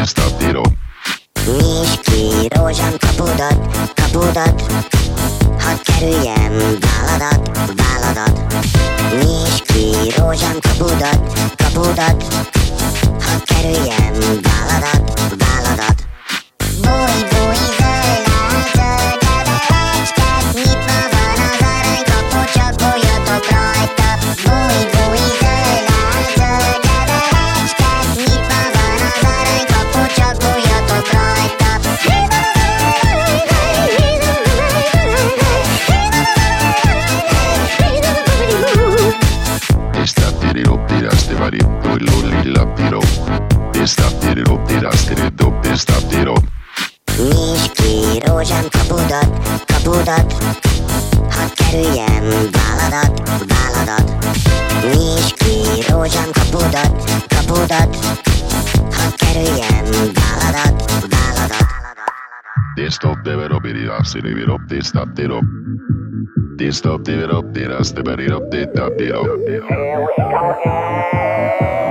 Tisztatíró. Nyisd ki rózsám kapudat, hadd kerüljem váladat. Nyisd ki rózsám kapudat, hadd kerüljem váladat. Búj, zöld levelecskek, nyitva van az aranykapu, csak bújjatok rajta. Búj, zöld levelecskek, nyitva van az aranykapu, csak bújjatok rajta. Tisztatíró, tisztatíró, tisztatíró. Tisztatíró, tisztatíró, tisztatíró. Nyisd ki rózsám kapudat, hadd kerüljem váladat. Nyisd ki rózsám kapudat, hadd kerüljem váladat. Tisztatíró, tisztatíró, tisztatíró. Tisztatíró, tisztatíró, tisztatíró. Here we come again.